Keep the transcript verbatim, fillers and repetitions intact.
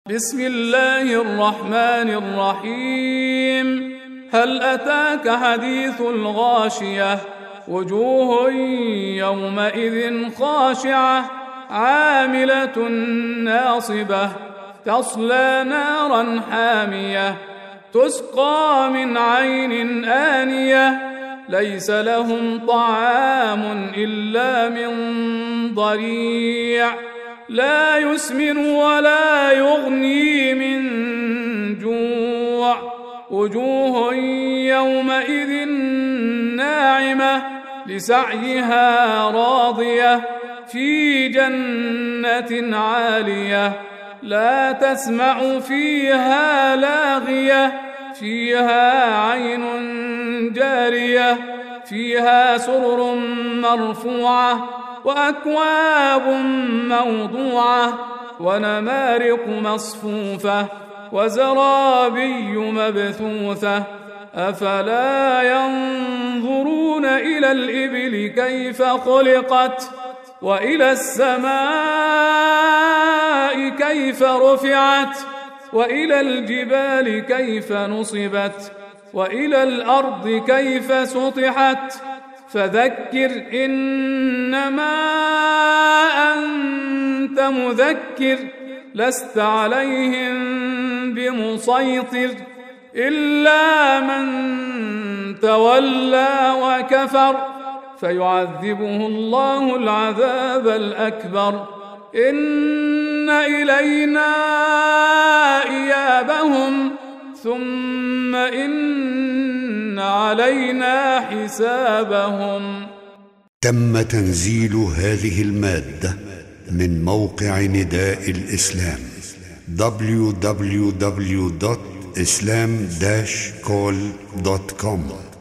بسم الله الرحمن الرحيم. هل أتاك حديث الغاشية؟ وجوه يومئذ خاشعة عاملة ناصبة تصلى نارا حامية تسقى من عين آنية ليس لهم طعام إلا من ضريع لا يسمن ولا يغني من جوع. وجوه يومئذ ناعمة لسعيها راضية في جنة عالية لا تسمع فيها لاغية فيها عين جارية فيها سرر مرفوعة وأكواب موضوعة ونمارق مصفوفة وزرابي مبثوثة أفلا ينظرون إلى الإبل كيف خلقت وإلى السماء كيف رفعت وإلى الجبال كيف نصبت وإلى الأرض كيف سطحت فذكر إنما أنت مذكر لست عليهم بمسيطر إلا من تولى وكفر فيعذبه الله العذاب الأكبر. إن إلينا إيابهم ثم إن علينا حسابهم. تم تنزيل هذه المادة من موقع نداء الإسلام دبليو دبليو دبليو دوت إسلام داش كول دوت كوم.